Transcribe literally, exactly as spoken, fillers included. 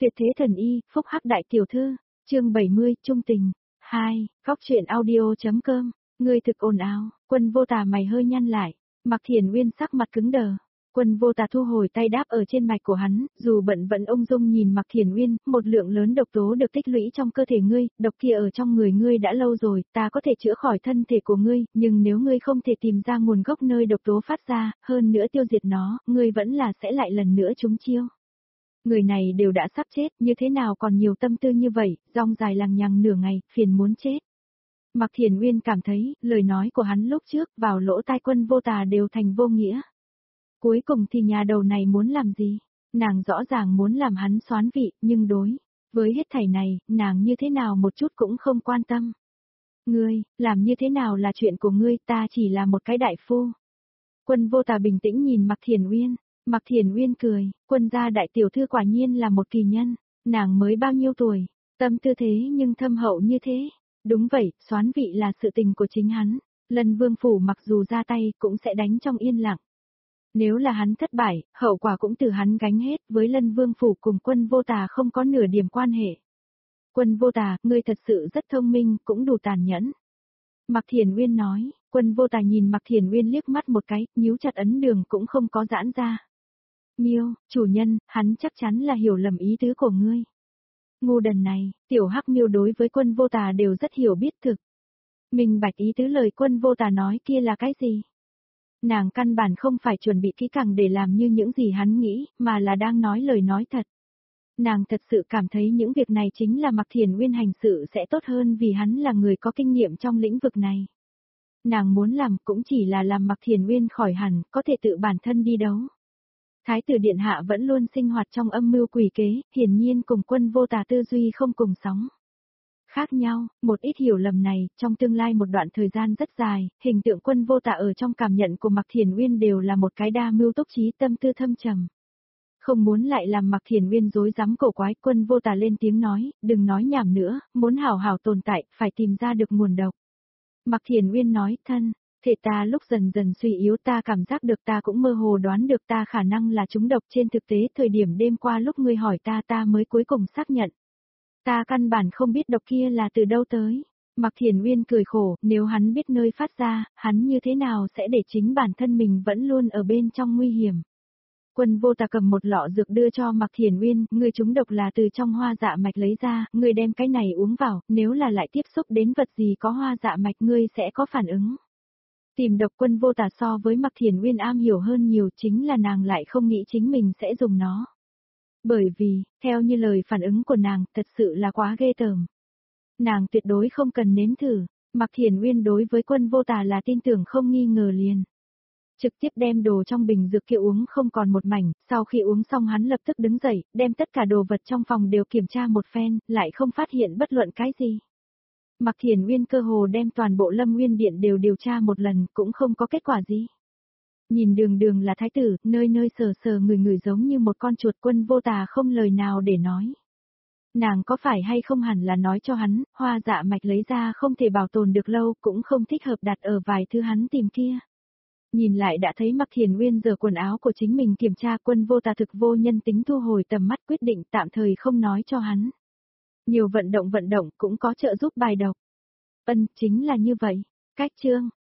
Tuyệt thế thần y, phúc hắc đại tiểu thư, chương bảy mươi, trung tình. hai, góc truyện audio.com, người thực ồn ào, Quân Vô Tà mày hơi nhăn lại, Mạc Thiền Uyên sắc mặt cứng đờ. Quân Vô Tà thu hồi tay đáp ở trên mạch của hắn, dù bận vẫn ung dung nhìn Mạc Thiền Uyên, một lượng lớn độc tố được tích lũy trong cơ thể ngươi, độc kia ở trong người ngươi đã lâu rồi, ta có thể chữa khỏi thân thể của ngươi, nhưng nếu ngươi không thể tìm ra nguồn gốc nơi độc tố phát ra, hơn nữa tiêu diệt nó, ngươi vẫn là sẽ lại lần nữa trúng chiêu. Người này đều đã sắp chết, như thế nào còn nhiều tâm tư như vậy, rong dài lằng nhằng nửa ngày, phiền muốn chết. Mạc Thiền Uyên cảm thấy, lời nói của hắn lúc trước vào lỗ tai Quân Vô Tà đều thành vô nghĩa. Cuối cùng thì nhà đầu này muốn làm gì? Nàng rõ ràng muốn làm hắn soán vị, nhưng đối với hết thảy này, nàng như thế nào một chút cũng không quan tâm. Ngươi, làm như thế nào là chuyện của ngươi, ta chỉ là một cái đại phu. Quân Vô Tà bình tĩnh nhìn Mạc Thiền Uyên. Mạc Thiền Uyên cười, Quân gia đại tiểu thư quả nhiên là một kỳ nhân, nàng mới bao nhiêu tuổi, tâm tư thế nhưng thâm hậu như thế. Đúng vậy, soán vị là sự tình của chính hắn, Lân Vương phủ mặc dù ra tay cũng sẽ đánh trong yên lặng. Nếu là hắn thất bại, hậu quả cũng từ hắn gánh hết, với Lân Vương phủ cùng Quân Vô Tà không có nửa điểm quan hệ. Quân Vô Tà, ngươi thật sự rất thông minh, cũng đủ tàn nhẫn. Mạc Thiền Uyên nói, Quân Vô Tà nhìn Mạc Thiền Uyên liếc mắt một cái, nhíu chặt ấn đường cũng không có giãn ra. Miêu, chủ nhân, hắn chắc chắn là hiểu lầm ý tứ của ngươi. Ngu đần này, tiểu hắc miêu đối với Quân Vô Tà đều rất hiểu biết thực. Mình bạch ý tứ lời Quân Vô Tà nói kia là cái gì? Nàng căn bản không phải chuẩn bị kỹ càng để làm như những gì hắn nghĩ, mà là đang nói lời nói thật. Nàng thật sự cảm thấy những việc này chính là Mạc Thiền Uyên hành sự sẽ tốt hơn vì hắn là người có kinh nghiệm trong lĩnh vực này. Nàng muốn làm cũng chỉ là làm Mạc Thiền Uyên khỏi hẳn, có thể tự bản thân đi đấu. Thái tử điện hạ vẫn luôn sinh hoạt trong âm mưu quỷ kế, hiển nhiên cùng Quân Vô Tà tư duy không cùng sóng. Khác nhau, một ít hiểu lầm này, trong tương lai một đoạn thời gian rất dài, hình tượng Quân Vô Tà ở trong cảm nhận của Mạc Thiền Uyên đều là một cái đa mưu túc trí tâm tư thâm trầm. Không muốn lại làm Mạc Thiền Uyên rối rắm cổ quái, Quân Vô Tà lên tiếng nói, đừng nói nhảm nữa, muốn hảo hảo tồn tại, phải tìm ra được nguồn độc. Mạc Thiền Uyên nói, thân. Thể ta lúc dần dần suy yếu, ta cảm giác được, ta cũng mơ hồ đoán được ta khả năng là trúng độc. Trên thực tế thời điểm đêm qua lúc ngươi hỏi ta ta mới cuối cùng xác nhận. Ta căn bản không biết độc kia là từ đâu tới. Mạc Thiền Uyên cười khổ, nếu hắn biết nơi phát ra, hắn như thế nào sẽ để chính bản thân mình vẫn luôn ở bên trong nguy hiểm. Quân Vô Tà cầm một lọ dược đưa cho Mạc Thiền Uyên, ngươi trúng độc là từ trong hoa dạ mạch lấy ra, ngươi đem cái này uống vào, nếu là lại tiếp xúc đến vật gì có hoa dạ mạch ngươi sẽ có phản ứng. Tìm độc. Quân Vô Tà so với Mạc Thiền Uyên am hiểu hơn nhiều, chính là nàng lại không nghĩ chính mình sẽ dùng nó. Bởi vì, theo như lời phản ứng của nàng, thật sự là quá ghê tởm. Nàng tuyệt đối không cần nếm thử, Mạc Thiền Uyên đối với Quân Vô Tà là tin tưởng không nghi ngờ liền. Trực tiếp đem đồ trong bình dược kia uống không còn một mảnh, sau khi uống xong hắn lập tức đứng dậy, đem tất cả đồ vật trong phòng đều kiểm tra một phen, lại không phát hiện bất luận cái gì. Mạc Thiền Uyên cơ hồ đem toàn bộ Lâm Nguyên Điện đều điều tra một lần, cũng không có kết quả gì. Nhìn đường đường là thái tử, nơi nơi sờ sờ người người giống như một con chuột. Quân Vô Tà không lời nào để nói. Nàng có phải hay không hẳn là nói cho hắn, hoa dạ mạch lấy ra không thể bảo tồn được lâu, cũng không thích hợp đặt ở vài thứ hắn tìm kia. Nhìn lại đã thấy Mạc Thiền Uyên giở quần áo của chính mình kiểm tra. Quân Vô Tà thực vô nhân tính thu hồi tầm mắt, quyết định tạm thời không nói cho hắn. Nhiều vận động vận động cũng có trợ giúp bài độc. Ân, chính là như vậy. Cách chương.